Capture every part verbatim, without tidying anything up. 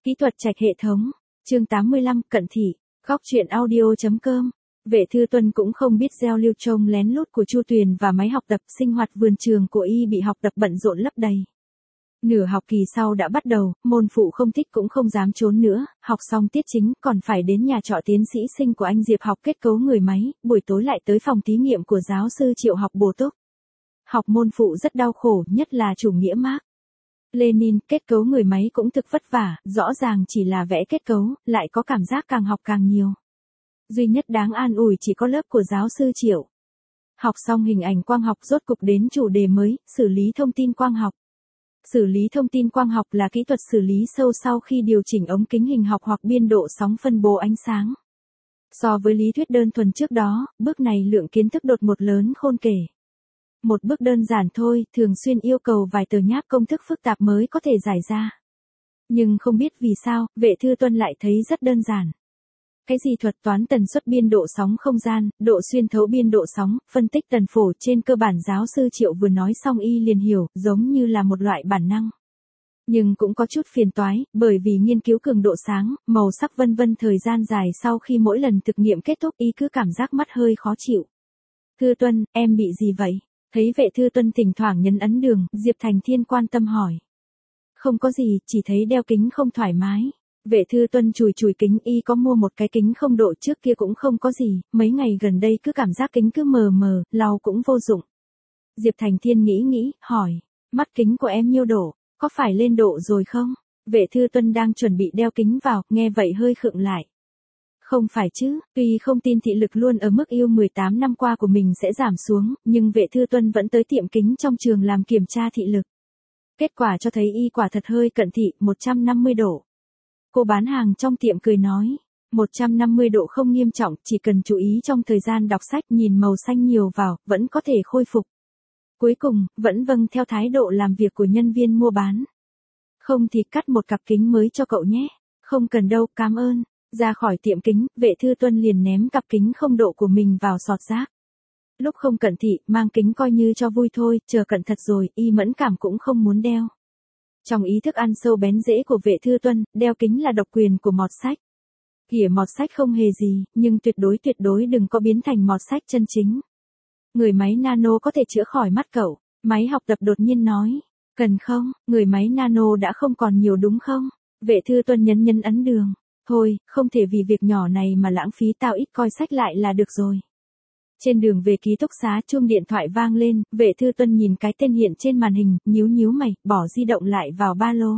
Kỹ thuật trạch hệ thống, chương tám mươi lăm, cận thị, góc truyện audio.com. Vệ Thư Tuân cũng không biết gieo lưu trông lén lút của Chu Tuyền và máy học tập sinh hoạt vườn trường của y bị học tập bận rộn lấp đầy. Nửa học kỳ sau đã bắt đầu, môn phụ không thích cũng không dám trốn nữa, học xong tiết chính còn phải đến nhà trọ tiến sĩ sinh của anh Diệp học kết cấu người máy, buổi tối lại tới phòng thí nghiệm của giáo sư Triệu học bổ túc. Học môn phụ rất đau khổ, nhất là chủ nghĩa Mác Lênin, kết cấu người máy cũng thực vất vả, rõ ràng chỉ là vẽ kết cấu, lại có cảm giác càng học càng nhiều. Duy nhất đáng an ủi chỉ có lớp của giáo sư Triệu. Học xong hình ảnh quang học rốt cục đến chủ đề mới, xử lý thông tin quang học. Xử lý thông tin quang học là kỹ thuật xử lý sâu sau khi điều chỉnh ống kính hình học hoặc biên độ sóng phân bố ánh sáng. So với lý thuyết đơn thuần trước đó, bước này lượng kiến thức đột ngột lớn khôn kể. Một bước đơn giản thôi, thường xuyên yêu cầu vài tờ nháp công thức phức tạp mới có thể giải ra. Nhưng không biết vì sao, Vệ Thư Tuân lại thấy rất đơn giản. Cái gì thuật toán tần suất biên độ sóng không gian, độ xuyên thấu biên độ sóng, phân tích tần phổ trên cơ bản giáo sư Triệu vừa nói xong y liền hiểu, giống như là một loại bản năng. Nhưng cũng có chút phiền toái, bởi vì nghiên cứu cường độ sáng, màu sắc vân vân thời gian dài sau khi mỗi lần thực nghiệm kết thúc y cứ cảm giác mắt hơi khó chịu. Thư Tuân, em bị gì vậy? Thấy Vệ Thư Tuân thỉnh thoảng nhấn ấn đường, Diệp Thành Thiên quan tâm hỏi. Không có gì, chỉ thấy đeo kính không thoải mái. Vệ Thư Tuân chùi chùi kính y có mua một cái kính không độ trước kia cũng không có gì, mấy ngày gần đây cứ cảm giác kính cứ mờ mờ, lau cũng vô dụng. Diệp Thành Thiên nghĩ nghĩ, hỏi, mắt kính của em nhiêu độ, có phải lên độ rồi không? Vệ Thư Tuân đang chuẩn bị đeo kính vào, nghe vậy hơi khựng lại. Không phải chứ, tuy không tin thị lực luôn ở mức yêu mười tám năm qua của mình sẽ giảm xuống, nhưng Vệ Thư Tuân vẫn tới tiệm kính trong trường làm kiểm tra thị lực. Kết quả cho thấy y quả thật hơi cận thị, một trăm năm mươi độ. Cô bán hàng trong tiệm cười nói, một trăm năm mươi độ không nghiêm trọng, chỉ cần chú ý trong thời gian đọc sách nhìn màu xanh nhiều vào, vẫn có thể khôi phục. Cuối cùng, vẫn vâng theo thái độ làm việc của nhân viên mua bán. Không thì cắt một cặp kính mới cho cậu nhé. Không cần đâu, cảm ơn. Ra khỏi tiệm kính, Vệ Thư Tuân liền ném cặp kính không độ của mình vào sọt rác. Lúc không cận thị, mang kính coi như cho vui thôi, chờ cận thật rồi, y mẫn cảm cũng không muốn đeo. Trong ý thức ăn sâu bén rễ của Vệ Thư Tuân, đeo kính là độc quyền của mọt sách. Kìa mọt sách không hề gì, nhưng tuyệt đối tuyệt đối đừng có biến thành mọt sách chân chính. Người máy nano có thể chữa khỏi mắt cậu, máy học tập đột nhiên nói. Cần không, người máy nano đã không còn nhiều đúng không? Vệ Thư Tuân nhấn nhấn ấn đường. Thôi, không thể vì việc nhỏ này mà lãng phí tao ít coi sách lại là được rồi. Trên đường về ký túc xá chuông điện thoại vang lên, Vệ Thư Tuân nhìn cái tên hiện trên màn hình, nhíu nhíu mày, bỏ di động lại vào ba lô.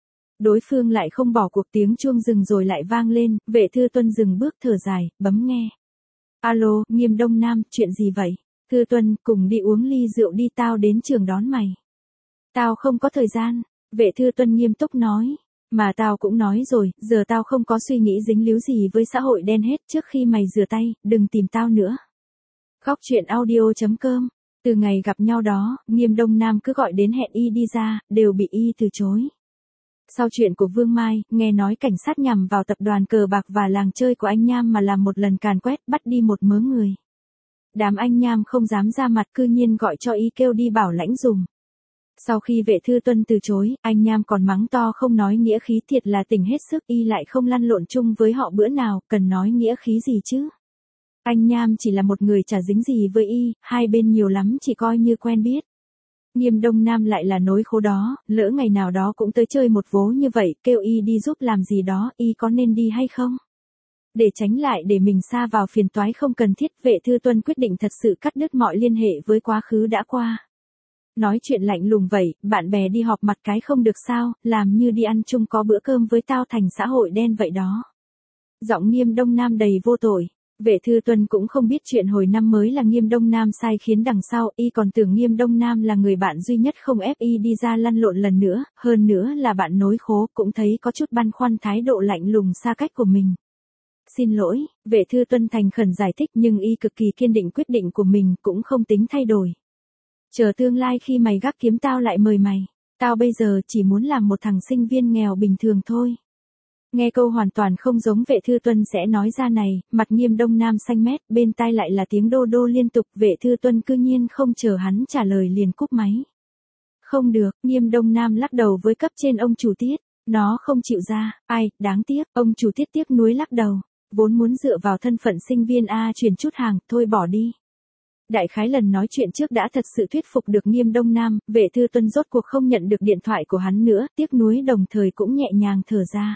Đối phương lại không bỏ cuộc, tiếng chuông dừng rồi lại vang lên, Vệ Thư Tuân dừng bước thở dài, bấm nghe. Alo, Nghiêm Đông Nam, chuyện gì vậy? Thư Tuân, cùng đi uống ly rượu đi, tao đến trường đón mày. Tao không có thời gian, Vệ Thư Tuân nghiêm túc nói. Mà tao cũng nói rồi, giờ tao không có suy nghĩ dính líu gì với xã hội đen hết, trước khi mày rửa tay, đừng tìm tao nữa. Góc truyện audio.com. Từ ngày gặp nhau đó, Nghiêm Đông Nam cứ gọi đến hẹn y đi ra, đều bị y từ chối. Sau chuyện của Vương Mai, nghe nói cảnh sát nhằm vào tập đoàn cờ bạc và làng chơi của anh Nham mà làm một lần càn quét, bắt đi một mớ người. Đám anh Nham không dám ra mặt, cư nhiên gọi cho y kêu đi bảo lãnh dùm. Sau khi Vệ Thư Tuân từ chối, anh Nham còn mắng to không nói nghĩa khí, thiệt là tỉnh hết sức, y lại không lăn lộn chung với họ bữa nào, cần nói nghĩa khí gì chứ. Anh Nham chỉ là một người chả dính gì với y, hai bên nhiều lắm chỉ coi như quen biết. Nghiêm Đông Nam lại là nối khố đó, lỡ ngày nào đó cũng tới chơi một vố như vậy, kêu y đi giúp làm gì đó, y có nên đi hay không? Để tránh lại để mình sa vào phiền toái không cần thiết, Vệ Thư Tuân quyết định thật sự cắt đứt mọi liên hệ với quá khứ đã qua. Nói chuyện lạnh lùng vậy, bạn bè đi họp mặt cái không được sao, làm như đi ăn chung có bữa cơm với tao thành xã hội đen vậy đó. Giọng Nghiêm Đông Nam đầy vô tội. Vệ Thư Tuân cũng không biết chuyện hồi năm mới là Nghiêm Đông Nam sai khiến đằng sau, y còn tưởng Nghiêm Đông Nam là người bạn duy nhất không ép y đi ra lăn lộn lần nữa, hơn nữa là bạn nối khố, cũng thấy có chút băn khoăn thái độ lạnh lùng xa cách của mình. Xin lỗi, Vệ Thư Tuân thành khẩn giải thích, nhưng y cực kỳ kiên định quyết định của mình, cũng không tính thay đổi. Chờ tương lai khi mày gác kiếm tao lại mời mày, tao bây giờ chỉ muốn làm một thằng sinh viên nghèo bình thường thôi. Nghe câu hoàn toàn không giống Vệ Thư Tuân sẽ nói ra này, mặt Nghiêm Đông Nam xanh mét, bên tai lại là tiếng đô đô liên tục, Vệ Thư Tuân cư nhiên không chờ hắn trả lời liền cúp máy. Không được, Nghiêm Đông Nam lắc đầu với cấp trên ông chủ tiết, Nó không chịu ra, ai, đáng tiếc, ông chủ tiếc tiếc nuối lắc đầu. Vốn muốn dựa vào thân phận sinh viên A chuyển chút hàng, thôi bỏ đi. Đại khái lần nói chuyện trước đã thật sự thuyết phục được Nghiêm Đông Nam, Vệ Thư Tuân rốt cuộc không nhận được điện thoại của hắn nữa, tiếc nuối đồng thời cũng nhẹ nhàng thở ra.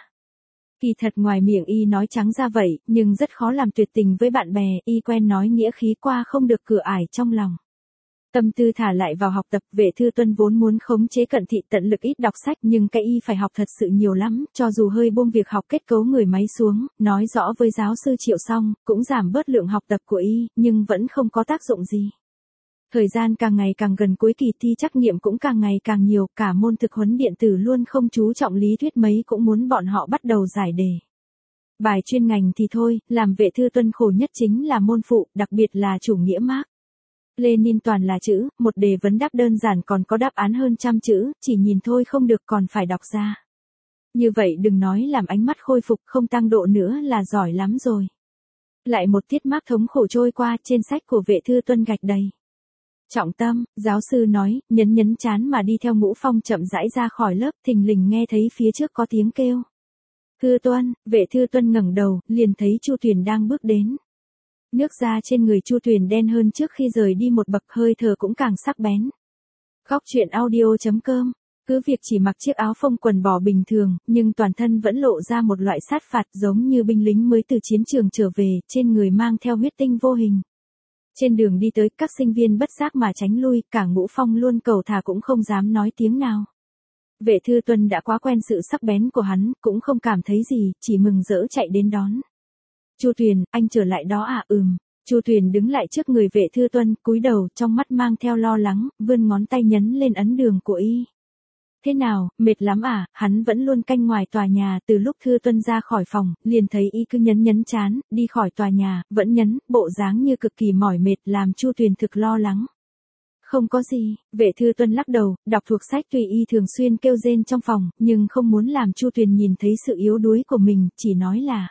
Kỳ thật ngoài miệng y nói trắng ra vậy, nhưng rất khó làm tuyệt tình với bạn bè, y quen nói nghĩa khí qua không được cửa ải trong lòng. Tâm tư thả lại vào học tập, Vệ Thư Tuân vốn muốn khống chế Cận Thị tận lực ít đọc sách nhưng cái y phải học thật sự nhiều lắm, cho dù hơi buông việc học kết cấu người máy xuống, nói rõ với giáo sư Triệu xong, cũng giảm bớt lượng học tập của y, nhưng vẫn không có tác dụng gì. Thời gian càng ngày càng gần cuối kỳ thi trắc nghiệm cũng càng ngày càng nhiều, cả môn thực huấn điện tử luôn không chú trọng lý thuyết mấy cũng muốn bọn họ bắt đầu giải đề. Bài chuyên ngành thì thôi, làm Vệ Thư Tuân khổ nhất chính là môn phụ, đặc biệt là chủ nghĩa Mác Lênin toàn là chữ, một đề vấn đáp đơn giản còn có đáp án hơn trăm chữ, chỉ nhìn thôi không được còn phải đọc ra. Như vậy đừng nói làm ánh mắt khôi phục không tăng độ nữa là giỏi lắm rồi. Lại một tiết Mác thống khổ trôi qua, trên sách của Vệ Thư Tuân gạch đầy. Trọng tâm, giáo sư nói, nhấn nhấn chán mà đi theo Ngũ Phong chậm rãi ra khỏi lớp, thình lình nghe thấy phía trước có tiếng kêu. Thư Tuân, Vệ Thư Tuân ngẩng đầu, liền thấy Chu Tuyền đang bước đến. Nước da trên người Chu Tuyền đen hơn trước khi rời đi một bậc, hơi thở cũng càng sắc bén. Góc truyện audio chấm com, cứ việc chỉ mặc chiếc áo phông quần bò bình thường, nhưng toàn thân vẫn lộ ra một loại sát phạt giống như binh lính mới từ chiến trường trở về, trên người mang theo huyết tinh vô hình. Trên đường đi tới, các sinh viên bất giác mà tránh lui, cả Ngũ Phong luôn cầu thả cũng không dám nói tiếng nào. Vệ Thư Tuân đã quá quen sự sắc bén của hắn, cũng không cảm thấy gì, chỉ mừng rỡ chạy đến đón. Chu Tuyền, anh trở lại đó à? Ừm. Chu Tuyền đứng lại trước người Vệ Thư Tuân, cúi đầu, trong mắt mang theo lo lắng, vươn ngón tay nhấn lên ấn đường của y. Thế nào, mệt lắm à? Hắn vẫn luôn canh ngoài tòa nhà, từ lúc Thư Tuân ra khỏi phòng, liền thấy y cứ nhấn nhấn chán, đi khỏi tòa nhà, vẫn nhấn, bộ dáng như cực kỳ mỏi mệt làm Chu Tuyền thực lo lắng. Không có gì, Vệ Thư Tuân lắc đầu, đọc thuộc sách tùy y thường xuyên kêu rên trong phòng, nhưng không muốn làm Chu Tuyền nhìn thấy sự yếu đuối của mình, chỉ nói là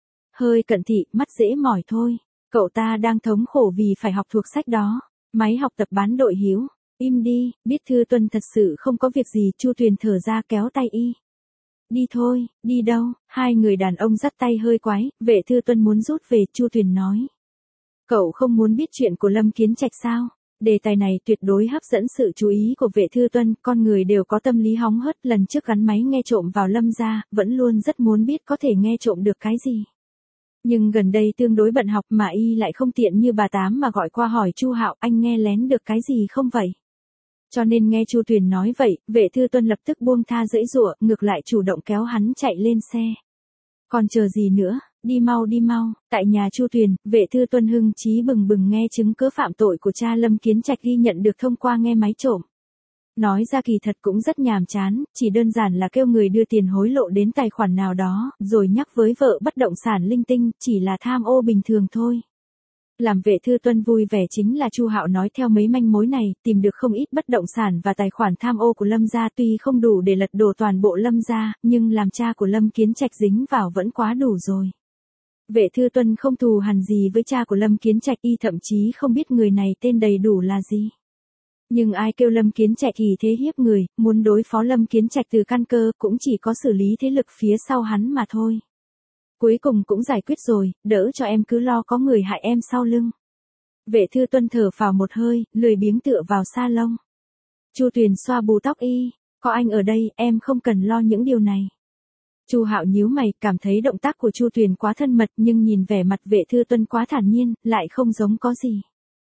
hơi cận thị, mắt dễ mỏi thôi. Cậu ta đang thống khổ vì phải học thuộc sách đó. Máy học tập bán đội hiếu. Im đi, biết Thư Tuân thật sự không có việc gì, Chu Tuyền thở ra kéo tay y. Đi thôi, đi đâu? Hai người đàn ông dắt tay hơi quái, Vệ Thư Tuân muốn rút về, Chu Tuyền nói. Cậu không muốn biết chuyện của Lâm Kiến Trạch sao? Đề tài này tuyệt đối hấp dẫn sự chú ý của Vệ Thư Tuân, con người đều có tâm lý hóng hớt, lần trước gắn máy nghe trộm vào Lâm gia, vẫn luôn rất muốn biết có thể nghe trộm được cái gì. Nhưng gần đây tương đối bận học mà y lại không tiện như bà Tám mà gọi qua hỏi Chu Hạo, anh nghe lén được cái gì không vậy? Cho nên nghe Chu Tuyền nói vậy, Vệ Thư Tuân lập tức buông tha giãy giụa, ngược lại chủ động kéo hắn chạy lên xe. Còn chờ gì nữa, đi mau đi mau. Tại nhà Chu Tuyền, Vệ Thư Tuân hưng chí bừng bừng nghe chứng cứ phạm tội của cha Lâm Kiến Trạch ghi nhận được thông qua nghe máy trộm. Nói ra kỳ thật cũng rất nhàm chán, chỉ đơn giản là kêu người đưa tiền hối lộ đến tài khoản nào đó, rồi nhắc với vợ bất động sản linh tinh, chỉ là tham ô bình thường thôi. Làm Vệ Thư Tuân vui vẻ chính là Chu Hạo nói theo mấy manh mối này, tìm được không ít bất động sản và tài khoản tham ô của Lâm gia, tuy không đủ để lật đổ toàn bộ Lâm gia, nhưng làm cha của Lâm Kiến Trạch dính vào vẫn quá đủ rồi. Vệ Thư Tuân không thù hằn gì với cha của Lâm Kiến Trạch, y thậm chí không biết người này tên đầy đủ là gì. Nhưng ai kêu Lâm Kiến Trạch thì thế hiếp người, muốn đối phó Lâm Kiến Trạch từ căn cơ cũng chỉ có xử lý thế lực phía sau hắn mà thôi. Cuối cùng cũng giải quyết rồi, đỡ cho em cứ lo có người hại em sau lưng. Vệ Thư Tuân thở phào một hơi, lười biếng tựa vào sa lông. Chu Tuyền xoa bù tóc y, có anh ở đây, em không cần lo những điều này. Chu Hạo nhíu mày, cảm thấy động tác của Chu Tuyền quá thân mật, nhưng nhìn vẻ mặt Vệ Thư Tuân quá thản nhiên, lại không giống có gì.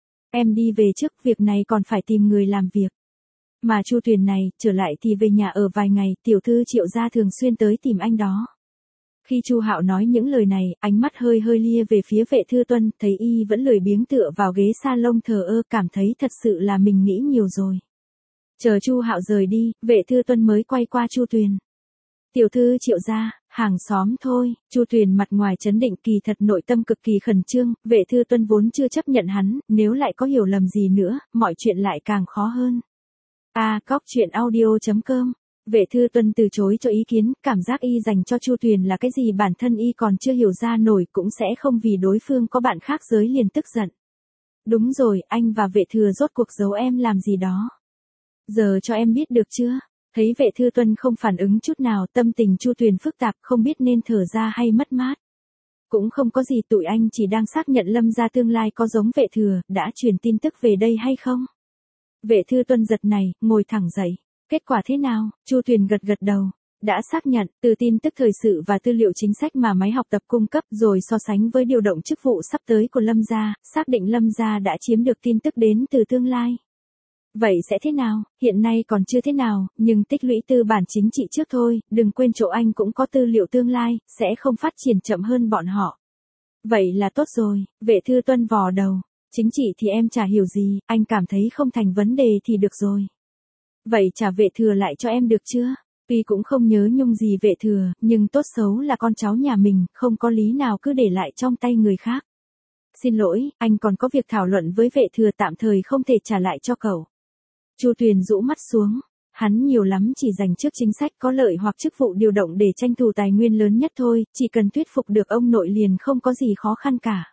Em đi về trước, việc này còn phải tìm người làm việc. Mà Chu Tuyền này, trở lại thì về nhà ở vài ngày, tiểu thư Triệu gia thường xuyên tới tìm anh đó. Khi Chu Hạo nói những lời này, ánh mắt hơi hơi lia về phía Vệ Thư Tuân, thấy y vẫn lười biếng tựa vào ghế salon thờ ơ, cảm thấy thật sự là mình nghĩ nhiều rồi. Chờ Chu Hạo rời đi, Vệ Thư Tuân mới quay qua Chu Tuyền. Tiểu thư Triệu gia, hàng xóm thôi. Chu Tuyền mặt ngoài trấn định, kỳ thật nội tâm cực kỳ khẩn trương, Vệ Thư Tuân vốn chưa chấp nhận hắn, nếu lại có hiểu lầm gì nữa, mọi chuyện lại càng khó hơn. A, góc truyện audio chấm com. Vệ Thư Tuân từ chối cho ý kiến, cảm giác y dành cho Chu Tuyền là cái gì bản thân y còn chưa hiểu ra nổi, cũng sẽ không vì đối phương có bạn khác giới liền tức giận. Đúng rồi, anh và Vệ Thừa rốt cuộc giấu em làm gì đó. Giờ cho em biết được chưa? Thấy Vệ Thư Tuân không phản ứng chút nào, tâm tình Chu Tuyền phức tạp không biết nên thở ra hay mất mát. Cũng không có gì, tụi anh chỉ đang xác nhận Lâm gia tương lai có giống Vệ Thừa, đã truyền tin tức về đây hay không? Vệ Thư Tuân giật này, ngồi thẳng dậy. Kết quả thế nào? Chu Tuyền gật gật đầu. Đã xác nhận, từ tin tức thời sự và tư liệu chính sách mà máy học tập cung cấp rồi so sánh với điều động chức vụ sắp tới của Lâm gia, xác định Lâm gia đã chiếm được tin tức đến từ tương lai. Vậy sẽ thế nào? Hiện nay còn chưa thế nào, nhưng tích lũy tư bản chính trị trước thôi, đừng quên chỗ anh cũng có tư liệu tương lai, sẽ không phát triển chậm hơn bọn họ. Vậy là tốt rồi, Vệ Thư Tuân vò đầu. Chính trị thì em chả hiểu gì, anh cảm thấy không thành vấn đề thì được rồi. Vậy trả Vệ Thừa lại cho em được chưa? Tuy cũng không nhớ nhung gì Vệ Thừa, nhưng tốt xấu là con cháu nhà mình, không có lý nào cứ để lại trong tay người khác. Xin lỗi, anh còn có việc thảo luận với Vệ Thừa, tạm thời không thể trả lại cho cậu. Chu Tuyền rũ mắt xuống, hắn nhiều lắm chỉ dành trước chính sách có lợi hoặc chức vụ điều động để tranh thủ tài nguyên lớn nhất thôi, chỉ cần thuyết phục được ông nội liền không có gì khó khăn cả.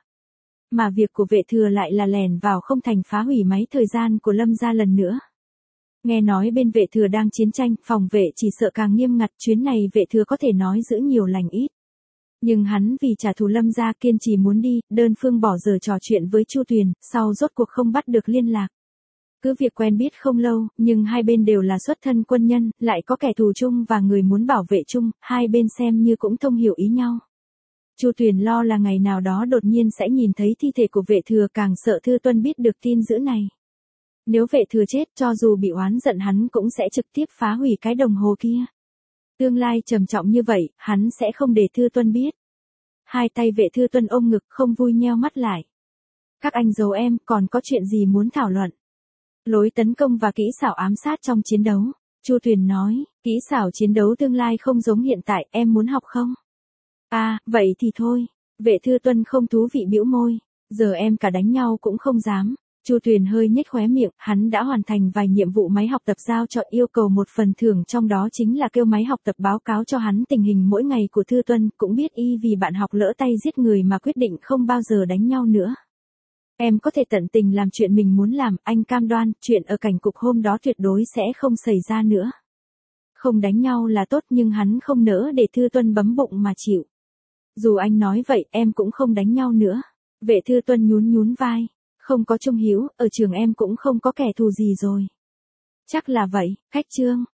Mà việc của Vệ Thừa lại là lèn vào không thành phá hủy máy thời gian của Lâm gia lần nữa. Nghe nói bên Vệ Thừa đang chiến tranh, phòng vệ chỉ sợ càng nghiêm ngặt, chuyến này Vệ Thừa có thể nói giữ nhiều lành ít. Nhưng hắn vì trả thù Lâm gia kiên trì muốn đi, đơn phương bỏ giờ trò chuyện với Chu Tuyền, sau rốt cuộc không bắt được liên lạc. Cứ việc quen biết không lâu, nhưng hai bên đều là xuất thân quân nhân, lại có kẻ thù chung và người muốn bảo vệ chung, hai bên xem như cũng thông hiểu ý nhau. Chu Tuyền lo là ngày nào đó đột nhiên sẽ nhìn thấy thi thể của Vệ Thừa, càng sợ Thư Tuân biết được tin dữ này. Nếu Vệ Thừa chết, cho dù bị oán giận hắn cũng sẽ trực tiếp phá hủy cái đồng hồ kia. Tương lai trầm trọng như vậy, hắn sẽ không để Thư Tuân biết. Hai tay Vệ Thư Tuân ôm ngực không vui nheo mắt lại. Các anh giấu em, còn có chuyện gì muốn thảo luận? Lối tấn công và kỹ xảo ám sát trong chiến đấu. Chu Tuyền nói, kỹ xảo chiến đấu tương lai không giống hiện tại, em muốn học không? À, vậy thì thôi. Vệ Thư Tuân không thú vị bĩu môi. Giờ em cả đánh nhau cũng không dám. Chu Tuyền hơi nhếch khóe miệng, hắn đã hoàn thành vài nhiệm vụ máy học tập giao cho, yêu cầu một phần thưởng trong đó chính là kêu máy học tập báo cáo cho hắn tình hình mỗi ngày của Thư Tuân, cũng biết y vì bạn học lỡ tay giết người mà quyết định không bao giờ đánh nhau nữa. Em có thể tận tình làm chuyện mình muốn làm, anh cam đoan, chuyện ở cảnh cục hôm đó tuyệt đối sẽ không xảy ra nữa. Không đánh nhau là tốt, nhưng hắn không nỡ để Thư Tuân bấm bụng mà chịu. Dù anh nói vậy, em cũng không đánh nhau nữa. Vệ Thư Tuân nhún nhún vai. Không có Trung Hiếu, ở trường em cũng không có kẻ thù gì rồi. Chắc là vậy, khách Trương.